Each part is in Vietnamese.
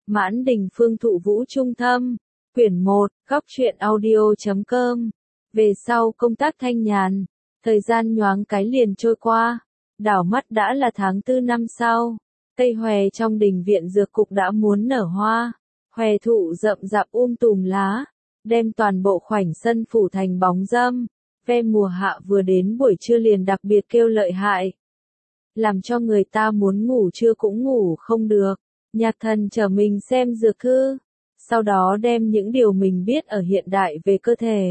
Mãn Đình Phương Thụ Vũ Trung Thâm, quyển 1, góc truyện audio.com. Về sau công tác thanh nhàn, thời gian nhoáng cái liền trôi qua, đảo mắt đã là tháng 4 năm sau. Cây hòe trong đình viện dược cục đã muốn nở hoa, hòe thụ rậm rạp tùm lá, đem toàn bộ khoảnh sân phủ thành bóng râm. Ve mùa hạ vừa đến buổi trưa liền đặc biệt kêu lợi hại, làm cho người ta muốn ngủ trưa cũng ngủ không được. Nhạc Thần trở mình xem dược thư, sau đó đem những điều mình biết ở hiện đại về cơ thể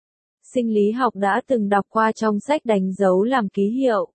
sinh lý học đã từng đọc qua trong sách đánh dấu làm ký hiệu.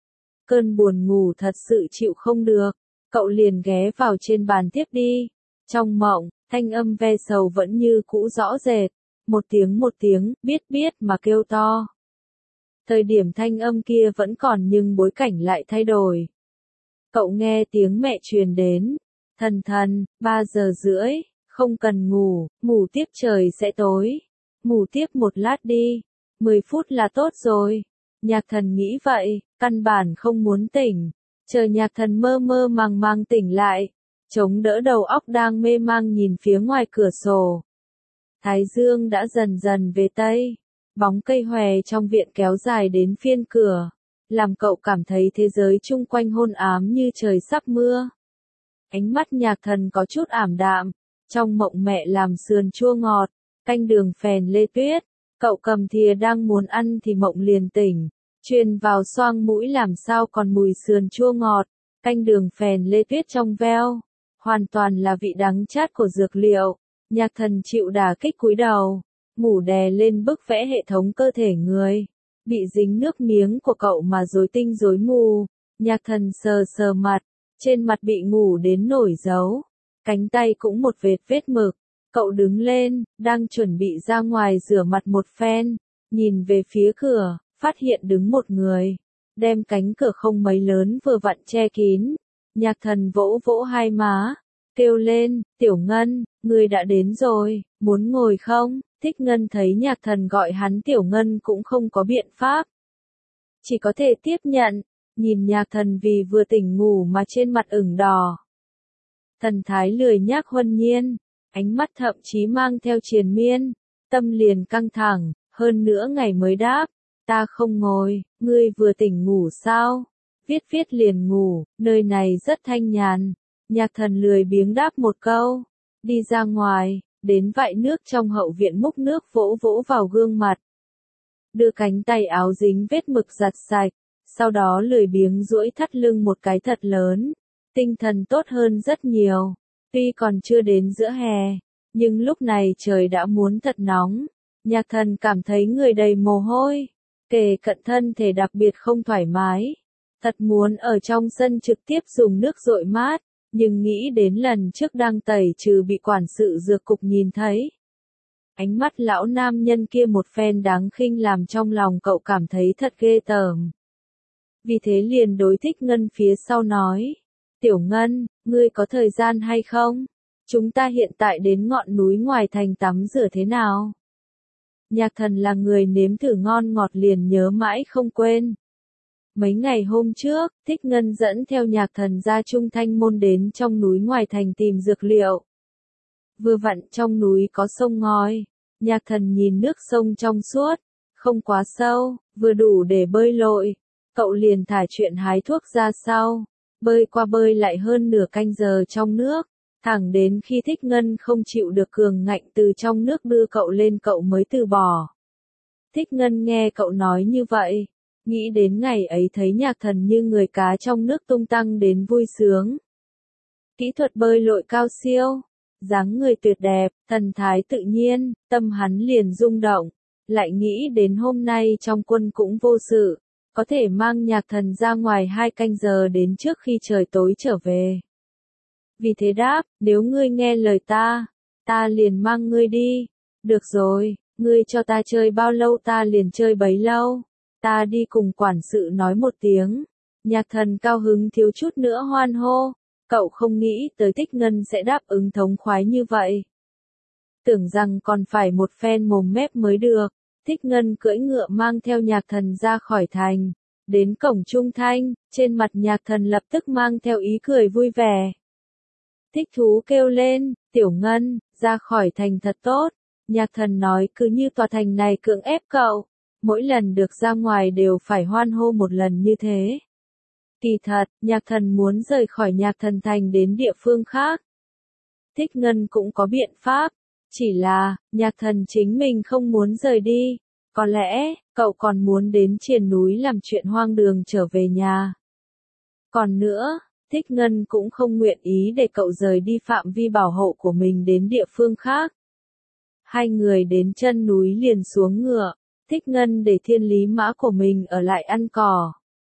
Cơn buồn ngủ thật sự chịu không được, cậu liền ghé vào trên bàn tiếp đi. Trong mộng, thanh âm ve sầu vẫn như cũ rõ rệt, một tiếng, biết mà kêu to. Thời điểm thanh âm kia vẫn còn nhưng bối cảnh lại thay đổi. Cậu nghe tiếng mẹ truyền đến, thần, 3 giờ rưỡi, không cần ngủ, ngủ tiếp trời sẽ tối. Ngủ tiếp một lát đi, 10 phút là tốt rồi. Nhạc Thần nghĩ vậy, căn bản không muốn tỉnh. Chờ Nhạc Thần mơ mơ màng tỉnh lại, chống đỡ đầu óc đang mê mang nhìn phía ngoài cửa sổ. Thái dương đã dần dần về tây, bóng cây hòe trong viện kéo dài đến phiên cửa, làm cậu cảm thấy thế giới chung quanh hôn ám như trời sắp mưa. Ánh mắt Nhạc Thần có chút ảm đạm, trong mộng mẹ làm sườn chua ngọt, canh đường phèn lê tuyết, cậu cầm thìa đang muốn ăn thì mộng liền tỉnh, truyền vào xoang mũi làm sao còn mùi sườn chua ngọt, canh đường phèn lê tuyết trong veo, hoàn toàn là vị đắng chát của dược liệu. Nhạc Thần chịu đả kích cúi đầu, ngủ đè lên bức vẽ hệ thống cơ thể người, bị dính nước miếng của cậu mà rối tinh rối mù. Nhạc Thần sờ mặt, trên mặt bị ngủ đến nổi dấu, cánh tay cũng một vết mực. Cậu đứng lên, đang chuẩn bị ra ngoài rửa mặt một phen, nhìn về phía cửa, phát hiện đứng một người, đem cánh cửa không mấy lớn vừa vặn che kín. Nhạc Thần vỗ vỗ hai má, kêu lên, Tiểu Ngân, ngươi đã đến rồi, muốn ngồi không? Thích Ngân thấy Nhạc Thần gọi hắn Tiểu Ngân cũng không có biện pháp, chỉ có thể tiếp nhận, nhìn Nhạc Thần vì vừa tỉnh ngủ mà trên mặt ửng đỏ. Thần thái lười nhác huân nhiên, ánh mắt thậm chí mang theo triền miên, tâm liền căng thẳng, hơn nữa ngày mới đáp, ta không ngồi, ngươi vừa tỉnh ngủ sao? Viết liền ngủ, nơi này rất thanh nhàn. Nhạc Thần lười biếng đáp một câu, đi ra ngoài, đến vại nước trong hậu viện múc nước vỗ vỗ vào gương mặt. Đưa cánh tay áo dính vết mực giặt sạch, sau đó lười biếng duỗi thắt lưng một cái thật lớn, tinh thần tốt hơn rất nhiều. Tuy còn chưa đến giữa hè, nhưng lúc này trời đã muốn thật nóng. Nhạc Thần cảm thấy người đầy mồ hôi, kề cận thân thể đặc biệt không thoải mái. Thật muốn ở trong sân trực tiếp dùng nước dội mát, nhưng nghĩ đến lần trước đang tẩy trừ bị quản sự dược cục nhìn thấy. Ánh mắt lão nam nhân kia một phen đáng khinh làm trong lòng cậu cảm thấy thật ghê tởm. Vì thế liền đối Thích Ngân phía sau nói, Tiểu Ngân, ngươi có thời gian hay không? Chúng ta hiện tại đến ngọn núi ngoài thành tắm rửa thế nào? Nhạc Thần là người nếm thử ngon ngọt liền nhớ mãi không quên. Mấy ngày hôm trước, Thích Ngân dẫn theo Nhạc Thần ra Trung Thanh Môn đến trong núi ngoài thành tìm dược liệu. Vừa vặn trong núi có sông ngòi, Nhạc Thần nhìn nước sông trong suốt, không quá sâu, vừa đủ để bơi lội. Cậu liền thả chuyện hái thuốc ra sau, bơi qua bơi lại hơn nửa canh giờ trong nước, thẳng đến khi Thích Ngân không chịu được cường ngạnh từ trong nước đưa cậu lên cậu mới từ bỏ. Thích Ngân nghe cậu nói như vậy, nghĩ đến ngày ấy thấy Nhạc Thần như người cá trong nước tung tăng đến vui sướng. Kỹ thuật bơi lội cao siêu, dáng người tuyệt đẹp, thần thái tự nhiên, tâm hắn liền rung động, lại nghĩ đến hôm nay trong quân cũng vô sự, có thể mang Nhạc Thần ra ngoài 2 canh giờ đến trước khi trời tối trở về. Vì thế đáp, nếu ngươi nghe lời ta liền mang ngươi đi. Được rồi, ngươi cho ta chơi bao lâu ta liền chơi bấy lâu. Ta đi cùng quản sự nói một tiếng. Nhạc Thần cao hứng thiếu chút nữa hoan hô. Cậu không nghĩ tới Thích Ngân sẽ đáp ứng thống khoái như vậy. Tưởng rằng còn phải một phen mồm mép mới được. Thích Ngân cưỡi ngựa mang theo Nhạc Thần ra khỏi thành. Đến cổng Trung Thanh, trên mặt Nhạc Thần lập tức mang theo ý cười vui vẻ. Thích thú kêu lên, Tiểu Ngân, ra khỏi thành thật tốt. Nhạc thần nói cứ như tòa thành này cưỡng ép cậu. Mỗi lần được ra ngoài đều phải hoan hô một lần như thế. Kỳ thật, nhạc thần muốn rời khỏi nhạc thần thành đến địa phương khác. Thích Ngân cũng có biện pháp. Chỉ là, nhạc thần chính mình không muốn rời đi. Có lẽ, cậu còn muốn đến triền núi làm chuyện hoang đường trở về nhà. Còn nữa, Thích Ngân cũng không nguyện ý để cậu rời đi phạm vi bảo hộ của mình đến địa phương khác. Hai người đến chân núi liền xuống ngựa. Thích Ngân để Thiên Lý mã của mình ở lại ăn cỏ.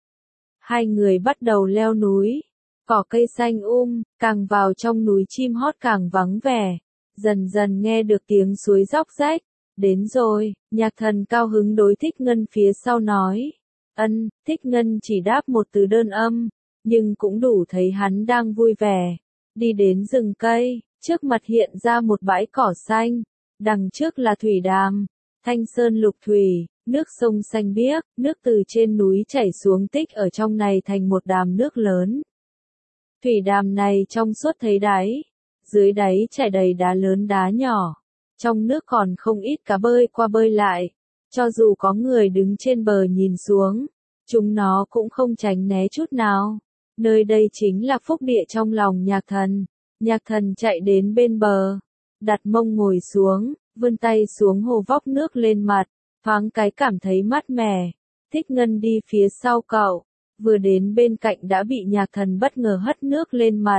Hai người bắt đầu leo núi. Cỏ cây xanh càng vào trong núi chim hót càng vắng vẻ. Dần dần nghe được tiếng suối róc rách. Đến rồi, nhạc thần cao hứng đối Thích Ngân phía sau nói. Thích Ngân chỉ đáp một từ đơn âm, nhưng cũng đủ thấy hắn đang vui vẻ. Đi đến rừng cây, trước mặt hiện ra một bãi cỏ xanh. Đằng trước là thủy đàm, thanh sơn lục thủy, nước sông xanh biếc, nước từ trên núi chảy xuống tích ở trong này thành một đàm nước lớn. Thủy đàm này trong suốt thấy đáy, dưới đáy chảy đầy đá lớn đá nhỏ, trong nước còn không ít cá bơi qua bơi lại, cho dù có người đứng trên bờ nhìn xuống, chúng nó cũng không tránh né chút nào. Nơi đây chính là phúc địa trong lòng nhạc thần chạy đến bên bờ, đặt mông ngồi xuống, vươn tay xuống hồ vóc nước lên mặt, thoáng cái cảm thấy mát mẻ. Thích Ngân đi phía sau cậu, vừa đến bên cạnh đã bị nhạc thần bất ngờ hất nước lên mặt.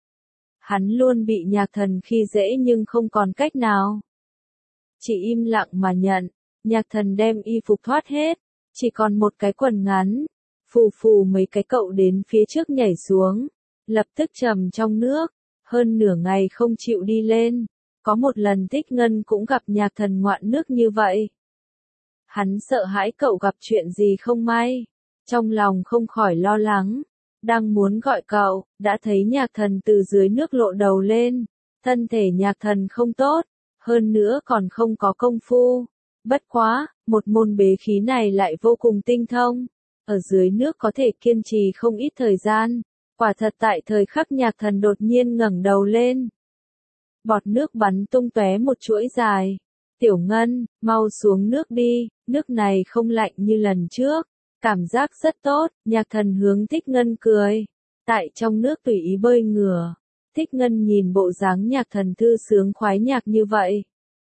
Hắn luôn bị nhạc thần khi dễ nhưng không còn cách nào. Chỉ im lặng mà nhận, nhạc thần đem y phục thoát hết, chỉ còn một cái quần ngắn. Phù phù mấy cái cậu đến phía trước nhảy xuống, lập tức trầm trong nước, hơn nửa ngày không chịu đi lên. Có một lần Thích Ngân cũng gặp nhạc thần ngoạn nước như vậy. Hắn sợ hãi cậu gặp chuyện gì không may, trong lòng không khỏi lo lắng, đang muốn gọi cậu, đã thấy nhạc thần từ dưới nước lộ đầu lên. Thân thể nhạc thần không tốt, hơn nữa còn không có công phu. Bất quá, một môn bế khí này lại vô cùng tinh thông. Ở dưới nước có thể kiên trì không ít thời gian. Quả thật tại thời khắc nhạc thần đột nhiên ngẩng đầu lên. Bọt nước bắn tung tóe một chuỗi dài. Tiểu Ngân, mau xuống nước đi, nước này không lạnh như lần trước. Cảm giác rất tốt, nhạc thần hướng Thích Ngân cười. Tại trong nước tùy ý bơi ngửa. Thích Ngân nhìn bộ dáng nhạc thần thư sướng khoái nhạc như vậy.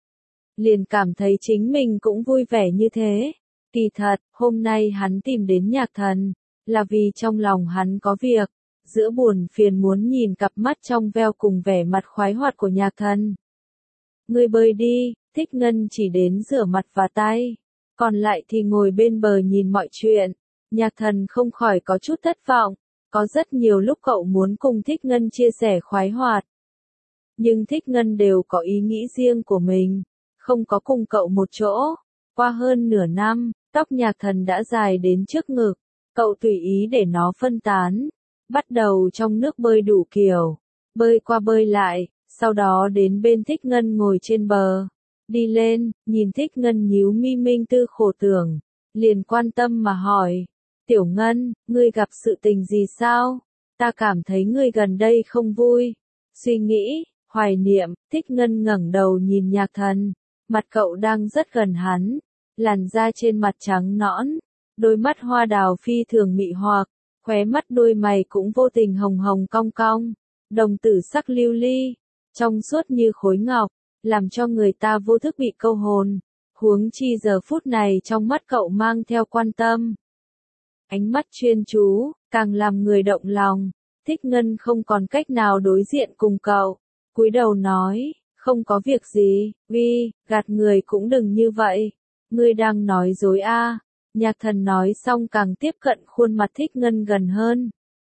Liền cảm thấy chính mình cũng vui vẻ như thế. Kỳ thật, hôm nay hắn tìm đến nhạc thần, là vì trong lòng hắn có việc. Giữa buồn phiền muốn nhìn cặp mắt trong veo cùng vẻ mặt khoái hoạt của nhạc thần. Ngươi bơi đi, Thích Ngân chỉ đến rửa mặt và tay. Còn lại thì ngồi bên bờ nhìn mọi chuyện. Nhạc thần không khỏi có chút thất vọng. Có rất nhiều lúc cậu muốn cùng Thích Ngân chia sẻ khoái hoạt. Nhưng Thích Ngân đều có ý nghĩ riêng của mình. Không có cùng cậu một chỗ. Qua hơn nửa năm, tóc nhạc thần đã dài đến trước ngực. Cậu tùy ý để nó phân tán. Bắt đầu trong nước bơi đủ kiểu. Bơi qua bơi lại, sau đó đến bên Thích Ngân ngồi trên bờ. Đi lên, nhìn Thích Ngân nhíu mi minh tư khổ tưởng. Liền quan tâm mà hỏi. Tiểu Ngân, ngươi gặp sự tình gì sao? Ta cảm thấy ngươi gần đây không vui. Suy nghĩ, hoài niệm, Thích Ngân ngẩng đầu nhìn nhạc thần. Mặt cậu đang rất gần hắn. Làn da trên mặt trắng nõn. Đôi mắt hoa đào phi thường mị hoặc. Khóe mắt đôi mày cũng vô tình hồng hồng cong cong. Đồng tử sắc lưu ly. Trong suốt như khối ngọc. Làm cho người ta vô thức bị câu hồn. Huống chi giờ phút này trong mắt cậu mang theo quan tâm. Ánh mắt chuyên chú, càng làm người động lòng. Thích Ngân không còn cách nào đối diện cùng cậu. Cúi đầu nói, không có việc gì, gạt người cũng đừng như vậy. Ngươi đang nói dối a. Nhạc thần nói xong càng tiếp cận khuôn mặt Thích Ngân gần hơn.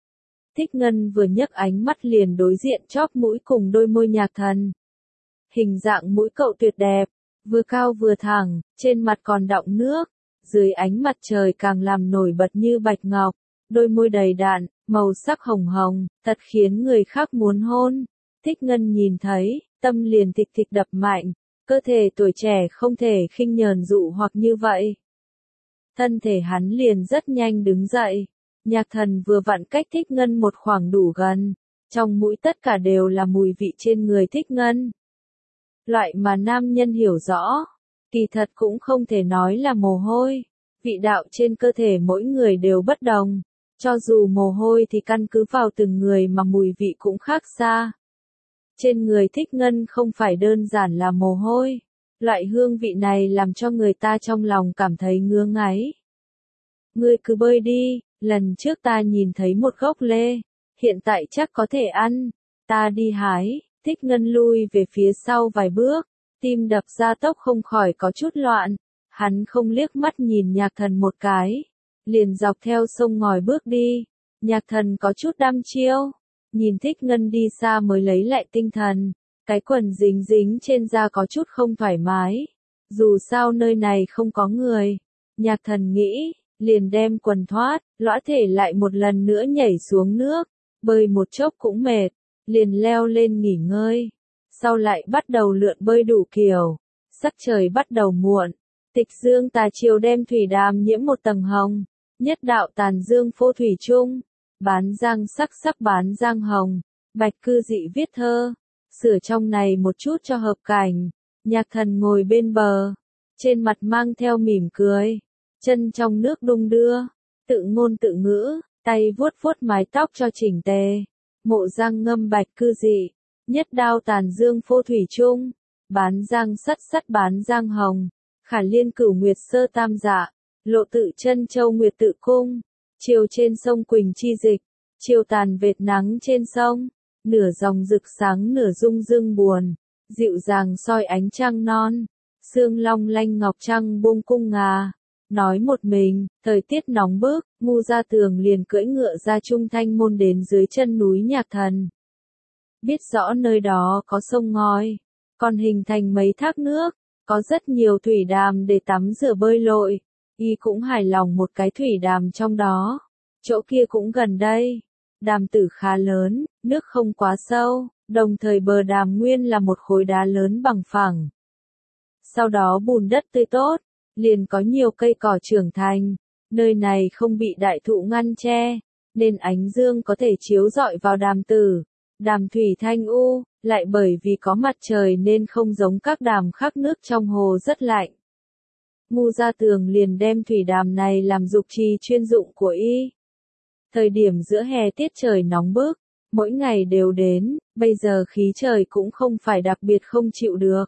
Thích Ngân vừa nhấc ánh mắt liền đối diện chóp mũi cùng đôi môi nhạc thần. Hình dạng mũi cậu tuyệt đẹp, vừa cao vừa thẳng, trên mặt còn đọng nước. Dưới ánh mặt trời càng làm nổi bật như bạch ngọc, đôi môi đầy đặn, màu sắc hồng hồng, thật khiến người khác muốn hôn. Thích Ngân nhìn thấy, tâm liền thịch thịch đập mạnh, cơ thể tuổi trẻ không thể khinh nhờn dụ hoặc như vậy. Thân thể hắn liền rất nhanh đứng dậy, nhạc thần vừa vặn cách Thích Ngân một khoảng đủ gần, trong mũi tất cả đều là mùi vị trên người Thích Ngân. Loại mà nam nhân hiểu rõ, kỳ thật cũng không thể nói là mồ hôi, vị đạo trên cơ thể mỗi người đều bất đồng, cho dù mồ hôi thì căn cứ vào từng người mà mùi vị cũng khác xa. Trên người Thích Ngân không phải đơn giản là mồ hôi, loại hương vị này làm cho người ta trong lòng cảm thấy ngứa ngáy. Ngươi cứ bơi đi, lần trước ta nhìn thấy một gốc lê, hiện tại chắc có thể ăn, ta đi hái. Thích Ngân lui về phía sau vài bước, tim đập ra tốc không khỏi có chút loạn, hắn không liếc mắt nhìn Nhạc Thần một cái, liền dọc theo sông ngòi bước đi. Nhạc Thần có chút đăm chiêu, nhìn Thích Ngân đi xa mới lấy lại tinh thần, cái quần dính dính trên da có chút không thoải mái, dù sao nơi này không có người. Nhạc Thần nghĩ, liền đem quần thoát, lõa thể lại một lần nữa nhảy xuống nước, bơi một chốc cũng mệt, liền leo lên nghỉ ngơi, sau lại bắt đầu lượn bơi đủ kiểu. Sắc trời bắt đầu muộn, tịch dương tà chiều đem thủy đàm nhiễm một tầng hồng, nhất đạo tàn dương phô thủy chung, bán giang sắc sắc bán giang hồng, Bạch Cư Dị viết thơ, sửa trong này một chút cho hợp cảnh. Nhạc Thần ngồi bên bờ, trên mặt mang theo mỉm cười, chân trong nước đung đưa, tự ngôn tự ngữ, tay vuốt vuốt mái tóc cho chỉnh tề. Mộ Giang ngâm Bạch Cư Dị, nhất đao tàn dương phô thủy chung, bán giang sắt sắt bán giang hồng, khả liên cửu nguyệt sơ tam dạ, lộ tự chân châu nguyệt tự cung, chiều trên sông Quỳnh chi dịch, chiều tàn vệt nắng trên sông, nửa dòng rực sáng nửa rung dương buồn, dịu dàng soi ánh trăng non, sương long lanh ngọc trăng buông cung ngà. Nói một mình, thời tiết nóng bức, Ngu Gia Tường liền cưỡi ngựa ra Trung Thanh Môn đến dưới chân núi Nhạc Thần. Biết rõ nơi đó có sông ngòi, còn hình thành mấy thác nước, có rất nhiều thủy đàm để tắm rửa bơi lội, y cũng hài lòng một cái thủy đàm trong đó. Chỗ kia cũng gần đây, đàm tử khá lớn, nước không quá sâu, đồng thời bờ đàm nguyên là một khối đá lớn bằng phẳng. Sau đó bùn đất tươi tốt, liền có nhiều cây cỏ trưởng thành, nơi này không bị đại thụ ngăn che, nên ánh dương có thể chiếu rọi vào đàm tử. Đàm thủy thanh u, lại bởi vì có mặt trời nên không giống các đàm khác nước trong hồ rất lạnh. Ngu Gia Tường liền đem thủy đàm này làm dục trì chuyên dụng của y. Thời điểm giữa hè tiết trời nóng bức, mỗi ngày đều đến, bây giờ khí trời cũng không phải đặc biệt không chịu được.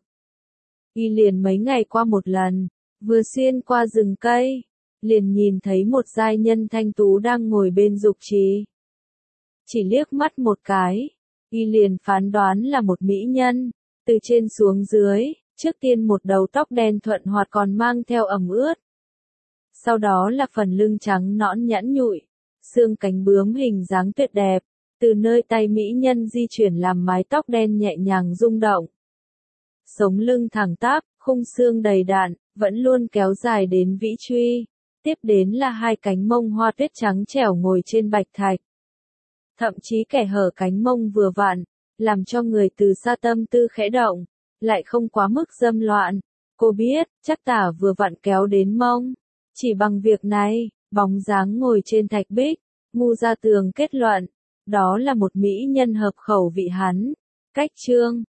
Y liền mấy ngày qua một lần, vừa xuyên qua rừng cây, liền nhìn thấy một giai nhân thanh tú đang ngồi bên dục trì. Chỉ liếc mắt một cái, y liền phán đoán là một mỹ nhân, từ trên xuống dưới, trước tiên một đầu tóc đen thuận hoạt còn mang theo ẩm ướt. Sau đó là phần lưng trắng nõn nhẵn nhụi, xương cánh bướm hình dáng tuyệt đẹp, từ nơi tay mỹ nhân di chuyển làm mái tóc đen nhẹ nhàng rung động. Sống lưng thẳng tắp, khung xương đầy đặn, vẫn luôn kéo dài đến vĩ truy, tiếp đến là hai cánh mông hoa tuyết trắng trẻo ngồi trên bạch thạch. Thậm chí kẻ hở cánh mông vừa vặn, làm cho người từ xa tâm tư khẽ động, lại không quá mức dâm loạn. Cô biết, chắc tả vừa vặn kéo đến mông. Chỉ bằng việc này, bóng dáng ngồi trên thạch bích, Ngu Gia Tường kết luận, đó là một mỹ nhân hợp khẩu vị hắn. Cách chương